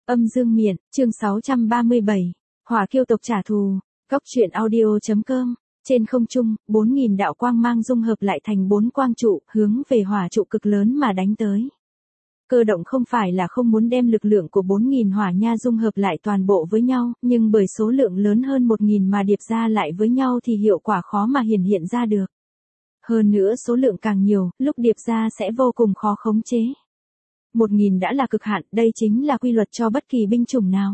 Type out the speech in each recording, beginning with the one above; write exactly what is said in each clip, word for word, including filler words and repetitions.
Âm dương miện, chương sáu trăm ba mươi bảy, Hỏa kiêu tộc trả thù, góc truyện audio.com, trên không trung, bốn nghìn đạo quang mang dung hợp lại thành bốn quang trụ, hướng về hỏa trụ cực lớn mà đánh tới. Cơ động không phải là không muốn đem lực lượng của bốn nghìn hỏa nha dung hợp lại toàn bộ với nhau, nhưng bởi số lượng lớn hơn một nghìn mà điệp ra lại với nhau thì hiệu quả khó mà hiển hiện ra được. Hơn nữa số lượng càng nhiều, lúc điệp ra sẽ vô cùng khó khống chế. một nghìn đã là cực hạn, đây chính là quy luật cho bất kỳ binh chủng nào.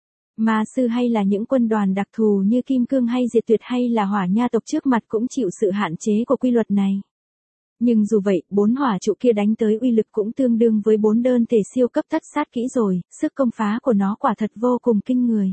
Ma sư hay là những quân đoàn đặc thù như Kim Cương hay Diệt Tuyệt hay là hỏa nha tộc trước mặt cũng chịu sự hạn chế của quy luật này. Nhưng dù vậy, bốn hỏa trụ kia đánh tới uy lực cũng tương đương với bốn đơn thể siêu cấp thất sát kỹ rồi, sức công phá của nó quả thật vô cùng kinh người.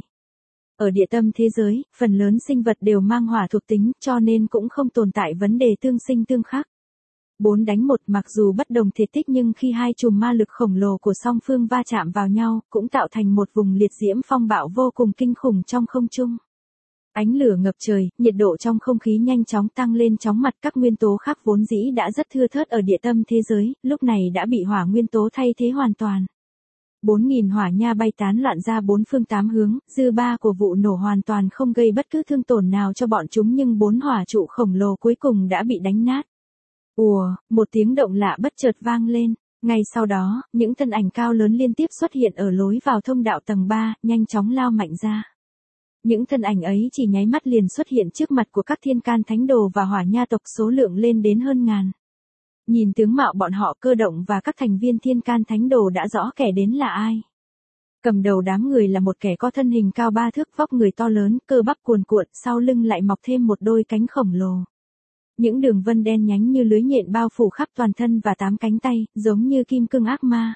Ở địa tâm thế giới, phần lớn sinh vật đều mang hỏa thuộc tính, cho nên cũng không tồn tại vấn đề tương sinh tương khắc. Bốn đánh một mặc dù bất đồng thể tích nhưng khi hai chùm ma lực khổng lồ của song phương va chạm vào nhau, cũng tạo thành một vùng liệt diễm phong bạo vô cùng kinh khủng trong không trung. Ánh lửa ngập trời, nhiệt độ trong không khí nhanh chóng tăng lên chóng mặt, các nguyên tố khác vốn dĩ đã rất thưa thớt ở địa tâm thế giới, lúc này đã bị hỏa nguyên tố thay thế hoàn toàn. bốn nghìn hỏa nha bay tán loạn ra bốn phương tám hướng, dư ba của vụ nổ hoàn toàn không gây bất cứ thương tổn nào cho bọn chúng nhưng bốn hỏa trụ khổng lồ cuối cùng đã bị đánh nát. Ùa, một tiếng động lạ bất chợt vang lên, ngay sau đó, những thân ảnh cao lớn liên tiếp xuất hiện ở lối vào thông đạo tầng ba, nhanh chóng lao mạnh ra. Những thân ảnh ấy chỉ nháy mắt liền xuất hiện trước mặt của các thiên can thánh đồ và hỏa nha tộc, số lượng lên đến hơn ngàn. Nhìn tướng mạo bọn họ, Cơ động và các thành viên thiên can thánh đồ đã rõ kẻ đến là ai. Cầm đầu đám người là một kẻ có thân hình cao ba thước, vóc người to lớn, cơ bắp cuồn cuộn, sau lưng lại mọc thêm một đôi cánh khổng lồ. Những đường vân đen nhánh như lưới nhện bao phủ khắp toàn thân và tám cánh tay, giống như kim cương ác ma.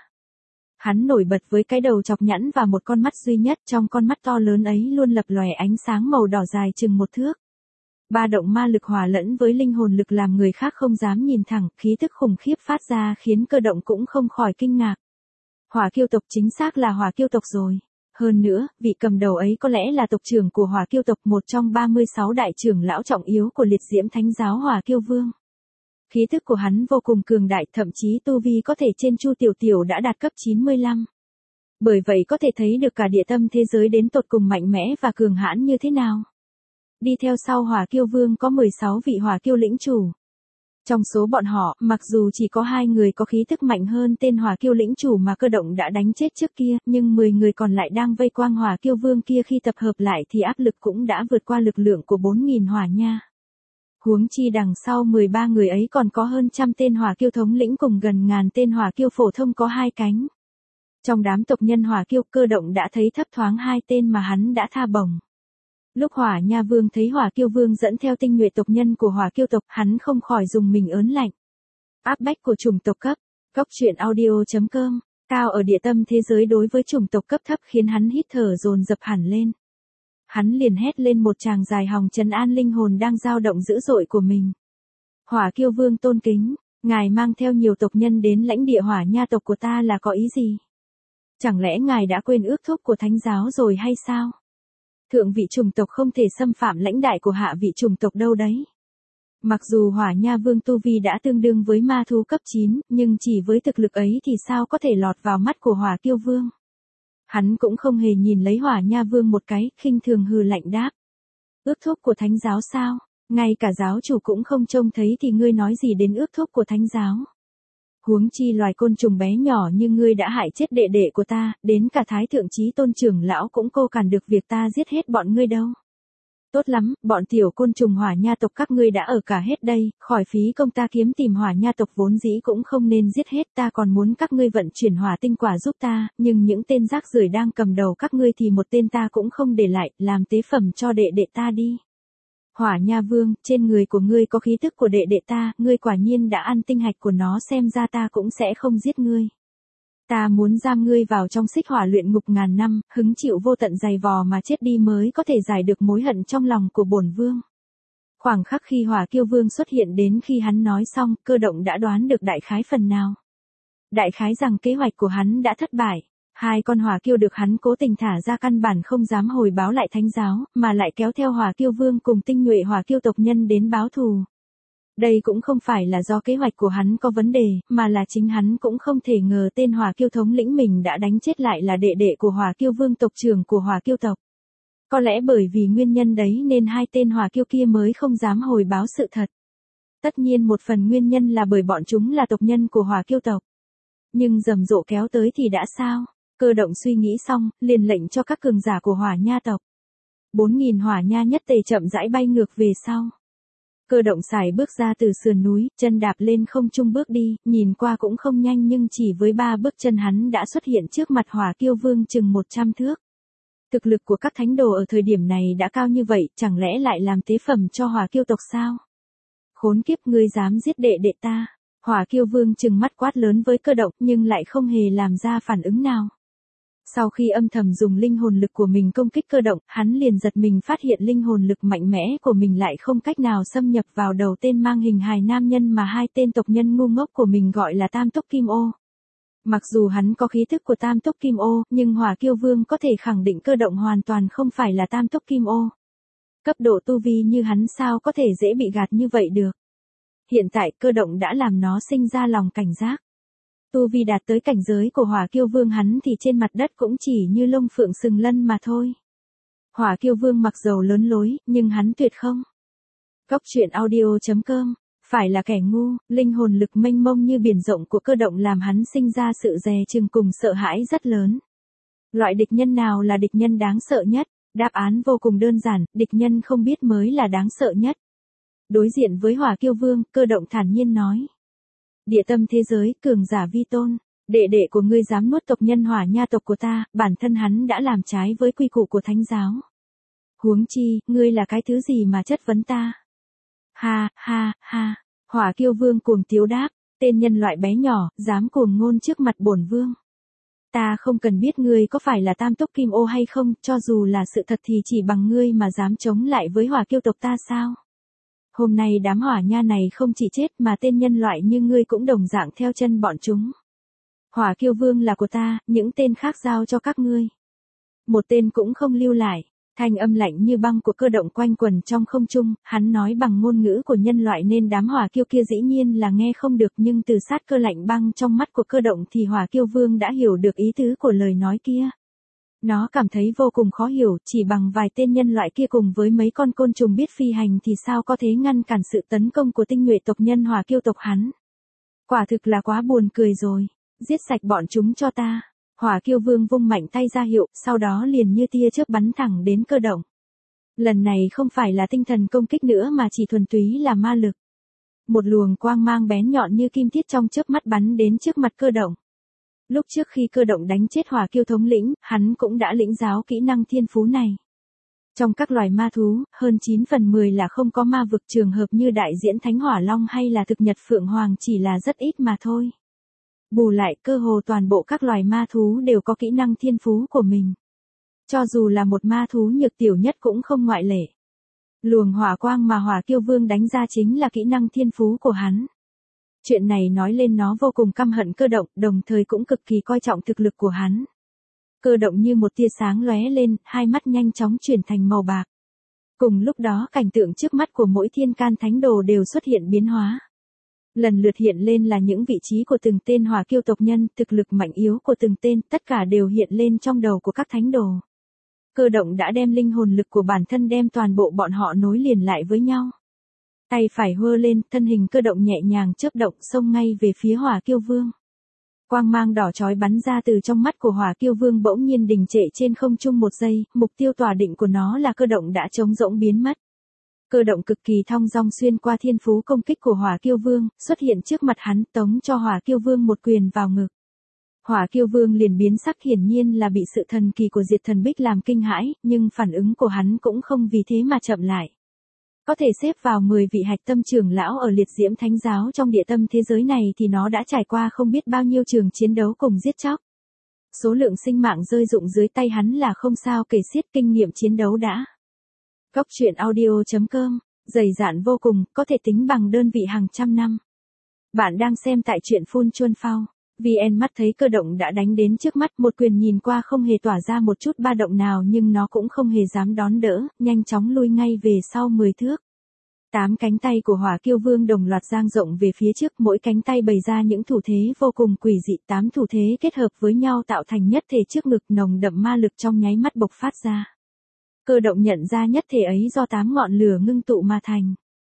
Hắn nổi bật với cái đầu chọc nhẵn và một con mắt duy nhất, trong con mắt to lớn ấy luôn lập lòe ánh sáng màu đỏ dài chừng một thước. Ba động ma lực hòa lẫn với linh hồn lực làm người khác không dám nhìn thẳng, khí tức khủng khiếp phát ra khiến Cơ động cũng không khỏi kinh ngạc. Hỏa kiêu tộc, chính xác là hỏa kiêu tộc rồi. Hơn nữa, vị cầm đầu ấy có lẽ là tộc trưởng của hỏa kiêu tộc, một trong ba mươi sáu đại trưởng lão trọng yếu của liệt diễm thánh giáo hỏa kiêu vương. Khí thức của hắn vô cùng cường đại, thậm chí tu vi có thể trên Chu Tiểu Tiểu đã đạt cấp chín mươi lăm. Bởi vậy có thể thấy được cả địa tâm thế giới đến tột cùng mạnh mẽ và cường hãn như thế nào. Đi theo sau hỏa kiêu vương có mười sáu vị hỏa kiêu lĩnh chủ. Trong số bọn họ, mặc dù chỉ có hai người có khí thức mạnh hơn tên hỏa kiêu lĩnh chủ mà Cơ động đã đánh chết trước kia, nhưng mười người còn lại đang vây quanh hỏa kiêu vương kia khi tập hợp lại thì áp lực cũng đã vượt qua lực lượng của bốn nghìn hỏa nha. Huống chi đằng sau mười ba người ấy còn có hơn trăm tên hỏa kiêu thống lĩnh cùng gần ngàn tên hỏa kiêu phổ thông có hai cánh. Trong đám tộc nhân hỏa kiêu, Cơ động đã thấy thấp thoáng hai tên mà hắn đã tha bổng. Lúc hỏa nha vương thấy hỏa kiêu vương dẫn theo tinh nhuệ tộc nhân của hỏa kiêu tộc, hắn không khỏi dùng mình ớn lạnh. Áp bách của chủng tộc cấp, góc truyện audio.com, cao ở địa tâm thế giới đối với chủng tộc cấp thấp khiến hắn hít thở dồn dập hẳn lên. Hắn liền hét lên một tràng dài hòng trấn an linh hồn đang dao động dữ dội của mình. Hỏa kiêu vương tôn kính, ngài mang theo nhiều tộc nhân đến lãnh địa hỏa nha tộc của ta là có ý gì? Chẳng lẽ ngài đã quên ước thúc của thánh giáo rồi hay sao? Thượng vị chủng tộc không thể xâm phạm lãnh đại của hạ vị chủng tộc đâu đấy. Mặc dù hỏa nha vương tu vi đã tương đương với ma thú cấp chín, nhưng chỉ với thực lực ấy thì sao có thể lọt vào mắt của hỏa kiêu vương. Hắn cũng không hề nhìn lấy hỏa nha vương một cái, khinh thường hừ lạnh đáp. Ước thúc của thánh giáo sao? Ngay cả giáo chủ cũng không trông thấy thì ngươi nói gì đến ước thúc của thánh giáo? Huống chi loài côn trùng bé nhỏ như ngươi đã hại chết đệ đệ của ta, đến cả thái thượng chí tôn trưởng lão cũng cô cản được việc ta giết hết bọn ngươi đâu. Tốt lắm, bọn tiểu côn trùng hỏa nha tộc các ngươi đã ở cả hết đây, khỏi phí công ta kiếm tìm hỏa nha tộc vốn dĩ cũng không nên giết hết, ta còn muốn các ngươi vận chuyển hỏa tinh quả giúp ta, nhưng những tên rác rưởi đang cầm đầu các ngươi thì một tên ta cũng không để lại, làm tế phẩm cho đệ đệ ta đi. Hỏa nha vương, trên người của ngươi có khí thức của đệ đệ ta, ngươi quả nhiên đã ăn tinh hạch của nó, xem ra ta cũng sẽ không giết ngươi. Ta muốn giam ngươi vào trong xích hỏa luyện ngục ngàn năm, hứng chịu vô tận dày vò mà chết đi mới có thể giải được mối hận trong lòng của bổn vương. Khoảng khắc khi hỏa kiêu vương xuất hiện đến khi hắn nói xong, Cơ động đã đoán được đại khái phần nào. Đại khái rằng kế hoạch của hắn đã thất bại. Hai con hỏa kiêu được hắn cố tình thả ra căn bản không dám hồi báo lại thánh giáo, mà lại kéo theo hỏa kiêu vương cùng tinh nhuệ hỏa kiêu tộc nhân đến báo thù. Đây cũng không phải là do kế hoạch của hắn có vấn đề, mà là chính hắn cũng không thể ngờ tên Hỏa Kiêu thống lĩnh mình đã đánh chết lại là đệ đệ của Hỏa Kiêu vương tộc trưởng của Hỏa Kiêu tộc. Có lẽ bởi vì nguyên nhân đấy nên hai tên Hỏa Kiêu kia mới không dám hồi báo sự thật. Tất nhiên một phần nguyên nhân là bởi bọn chúng là tộc nhân của Hỏa Kiêu tộc. Nhưng rầm rộ kéo tới thì đã sao? Cơ động suy nghĩ xong, liền lệnh cho các cường giả của Hỏa Nha tộc. Bốn nghìn Hỏa Nha nhất tề chậm rãi bay ngược về sau. Cơ động xài bước ra từ sườn núi, chân đạp lên không trung bước đi, nhìn qua cũng không nhanh nhưng chỉ với ba bước chân hắn đã xuất hiện trước mặt Hỏa Kiêu vương chừng một trăm thước. Thực lực của các thánh đồ ở thời điểm này đã cao như vậy, chẳng lẽ lại làm tế phẩm cho Hỏa Kiêu tộc sao? Khốn kiếp, ngươi dám giết đệ đệ ta. Hỏa Kiêu vương trừng mắt quát lớn với Cơ động nhưng lại không hề làm ra phản ứng nào. Sau khi âm thầm dùng linh hồn lực của mình công kích Cơ động, hắn liền giật mình phát hiện linh hồn lực mạnh mẽ của mình lại không cách nào xâm nhập vào đầu tên mang hình hài nam nhân mà hai tên tộc nhân ngu ngốc của mình gọi là Tam Túc Kim Ô. Mặc dù hắn có khí thức của Tam Túc Kim Ô, nhưng Hỏa Kiêu vương có thể khẳng định Cơ động hoàn toàn không phải là Tam Túc Kim Ô. Cấp độ tu vi như hắn sao có thể dễ bị gạt như vậy được. Hiện tại Cơ động đã làm nó sinh ra lòng cảnh giác. Tu vi đạt tới cảnh giới của Hỏa Kiêu vương hắn thì trên mặt đất cũng chỉ như lông phượng sừng lân mà thôi. Hỏa Kiêu vương mặc dầu lớn lối, nhưng hắn tuyệt không. Góc truyện audio chấm com, phải là kẻ ngu, linh hồn lực mênh mông như biển rộng của Cơ động làm hắn sinh ra sự dè chừng cùng sợ hãi rất lớn. Loại địch nhân nào là địch nhân đáng sợ nhất? Đáp án vô cùng đơn giản, địch nhân không biết mới là đáng sợ nhất. Đối diện với Hỏa Kiêu vương, Cơ động thản nhiên nói. Địa tâm thế giới, cường giả vi tôn, đệ đệ của ngươi dám nuốt tộc nhân Hỏa Nha tộc của ta, bản thân hắn đã làm trái với quy củ của thánh giáo. Huống chi, ngươi là cái thứ gì mà chất vấn ta? Ha, ha, ha, Hỏa Kiêu vương cuồng tiếu đáp, tên nhân loại bé nhỏ, dám cuồng ngôn trước mặt bổn vương. Ta không cần biết ngươi có phải là Tam Túc Kim Ô hay không, cho dù là sự thật thì chỉ bằng ngươi mà dám chống lại với Hỏa Kiêu tộc ta sao? Hôm nay đám Hỏa Nha này không chỉ chết mà tên nhân loại như ngươi cũng đồng dạng theo chân bọn chúng. Hỏa Kiêu vương là của ta, những tên khác giao cho các ngươi. Một tên cũng không lưu lại. Thanh âm lạnh như băng của Cơ động quanh quần trong không trung, hắn nói bằng ngôn ngữ của nhân loại nên đám Hỏa Kiêu kia dĩ nhiên là nghe không được, nhưng từ sát cơ lạnh băng trong mắt của Cơ động thì Hỏa Kiêu vương đã hiểu được ý tứ của lời nói kia. Nó cảm thấy vô cùng khó hiểu, chỉ bằng vài tên nhân loại kia cùng với mấy con côn trùng biết phi hành thì sao có thể ngăn cản sự tấn công của tinh nhuệ tộc nhân Hỏa Kiêu tộc hắn. Quả thực là quá buồn cười rồi, giết sạch bọn chúng cho ta. Hỏa Kiêu vương vung mạnh tay ra hiệu, sau đó liền như tia chớp bắn thẳng đến Cơ động. Lần này không phải là tinh thần công kích nữa mà chỉ thuần túy là ma lực. Một luồng quang mang bén nhọn như kim thiết trong chớp mắt bắn đến trước mặt Cơ động. Lúc trước khi Cơ động đánh chết Hỏa Kiêu thống lĩnh, hắn cũng đã lĩnh giáo kỹ năng thiên phú này. Trong các loài ma thú, hơn chín phần mười là không có ma vực, trường hợp như đại diễn Thánh Hỏa Long hay là thực nhật Phượng Hoàng chỉ là rất ít mà thôi. Bù lại, cơ hồ toàn bộ các loài ma thú đều có kỹ năng thiên phú của mình. Cho dù là một ma thú nhược tiểu nhất cũng không ngoại lệ. Luồng hỏa quang mà Hỏa Kiêu vương đánh ra chính là kỹ năng thiên phú của hắn. Chuyện này nói lên nó vô cùng căm hận Cơ động, đồng thời cũng cực kỳ coi trọng thực lực của hắn. Cơ động như một tia sáng lóe lên, hai mắt nhanh chóng chuyển thành màu bạc. Cùng lúc đó cảnh tượng trước mắt của mỗi thiên can thánh đồ đều xuất hiện biến hóa. Lần lượt hiện lên là những vị trí của từng tên Hỏa Kiêu tộc nhân, thực lực mạnh yếu của từng tên, tất cả đều hiện lên trong đầu của các thánh đồ. Cơ động đã đem linh hồn lực của bản thân đem toàn bộ bọn họ nối liền lại với nhau. Tay phải hơ lên, thân hình Cơ động nhẹ nhàng chớp động xông ngay về phía Hỏa Kiêu vương. Quang mang đỏ chói bắn ra từ trong mắt của Hỏa Kiêu vương bỗng nhiên đình trệ trên không trung một giây, mục tiêu tỏa định của nó là Cơ động đã trống rỗng biến mất. Cơ động cực kỳ thong dong xuyên qua thiên phú công kích của Hỏa Kiêu vương, xuất hiện trước mặt hắn, tống cho Hỏa Kiêu vương một quyền vào ngực. Hỏa Kiêu vương liền biến sắc, hiển nhiên là bị sự thần kỳ của Diệt Thần Bích làm kinh hãi, nhưng phản ứng của hắn cũng không vì thế mà chậm lại. Có thể xếp vào mười vị hạch tâm trưởng lão ở liệt diễm thánh giáo trong địa tâm thế giới này thì nó đã trải qua không biết bao nhiêu trường chiến đấu cùng giết chóc. Số lượng sinh mạng rơi rụng dưới tay hắn là không sao kể xiết, kinh nghiệm chiến đấu đã. Góc truyện audio chấm com, dày dạn vô cùng, có thể tính bằng đơn vị hàng trăm năm. Bạn đang xem tại truyện Phun Chuân Phao. vê en mắt thấy Cơ động đã đánh đến trước mắt, một quyền nhìn qua không hề tỏa ra một chút ba động nào nhưng nó cũng không hề dám đón đỡ, nhanh chóng lui ngay về sau mười thước. Tám cánh tay của Hỏa Kiêu Vương đồng loạt dang rộng về phía trước, mỗi cánh tay bày ra những thủ thế vô cùng quỷ dị, tám thủ thế kết hợp với nhau tạo thành nhất thể trước ngực, nồng đậm ma lực trong nháy mắt bộc phát ra. Cơ động nhận ra nhất thể ấy do tám ngọn lửa ngưng tụ mà thành.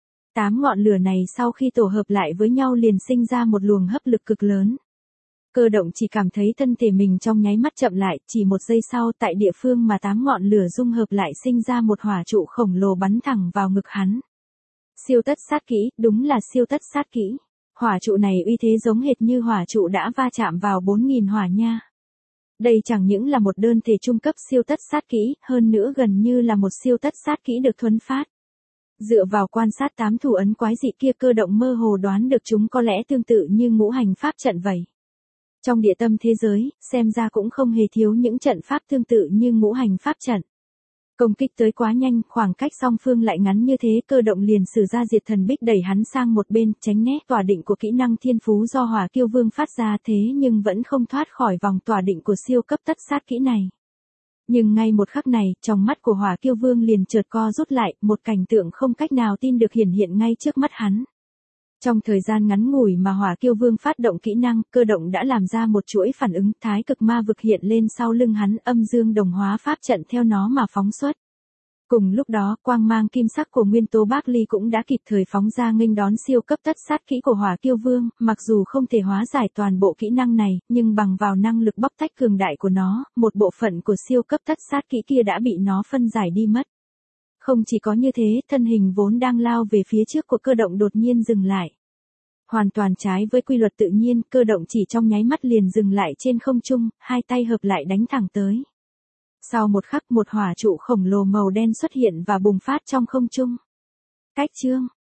Tám ngọn lửa này sau khi tổ hợp lại với nhau liền sinh ra một luồng hấp lực cực lớn. Cơ động chỉ cảm thấy thân thể mình trong nháy mắt chậm lại, chỉ một giây sau tại địa phương mà tám ngọn lửa dung hợp lại sinh ra một hỏa trụ khổng lồ bắn thẳng vào ngực hắn. Siêu tất sát kỹ, đúng là siêu tất sát kỹ. Hỏa trụ này uy thế giống hệt như hỏa trụ đã va chạm vào bốn nghìn hỏa nha. Đây chẳng những là một đơn thể trung cấp siêu tất sát kỹ, hơn nữa gần như là một siêu tất sát kỹ được thuần phát. Dựa vào quan sát tám thủ ấn quái dị kia, Cơ động mơ hồ đoán được chúng có lẽ tương tự như ngũ hành pháp trận vậy. Trong địa tâm thế giới, xem ra cũng không hề thiếu những trận pháp tương tự như ngũ hành pháp trận. Công kích tới quá nhanh, khoảng cách song phương lại ngắn như thế, Cơ động liền sử ra diệt thần bích đẩy hắn sang một bên, tránh né tỏa định của kỹ năng thiên phú do Hỏa Kiêu Vương phát ra, thế nhưng vẫn không thoát khỏi vòng tỏa định của siêu cấp tất sát kỹ này. Nhưng ngay một khắc này, trong mắt của Hỏa Kiêu Vương liền chợt co rút lại, một cảnh tượng không cách nào tin được hiển hiện ngay trước mắt hắn. Trong thời gian ngắn ngủi mà Hỏa Kiêu Vương phát động kỹ năng, Cơ động đã làm ra một chuỗi phản ứng, thái cực ma vực hiện lên sau lưng hắn, âm dương đồng hóa pháp trận theo nó mà phóng xuất. Cùng lúc đó, quang mang kim sắc của nguyên tố Bác Ly cũng đã kịp thời phóng ra nghênh đón siêu cấp tất sát kỹ của Hỏa Kiêu Vương, mặc dù không thể hóa giải toàn bộ kỹ năng này, nhưng bằng vào năng lực bóc tách cường đại của nó, một bộ phận của siêu cấp tất sát kỹ kia đã bị nó phân giải đi mất. Không chỉ có như thế, thân hình vốn đang lao về phía trước của Cơ động đột nhiên dừng lại. Hoàn toàn trái với quy luật tự nhiên, Cơ động chỉ trong nháy mắt liền dừng lại trên không trung, hai tay hợp lại đánh thẳng tới. Sau một khắc, một hỏa trụ khổng lồ màu đen xuất hiện và bùng phát trong không trung. Cách chương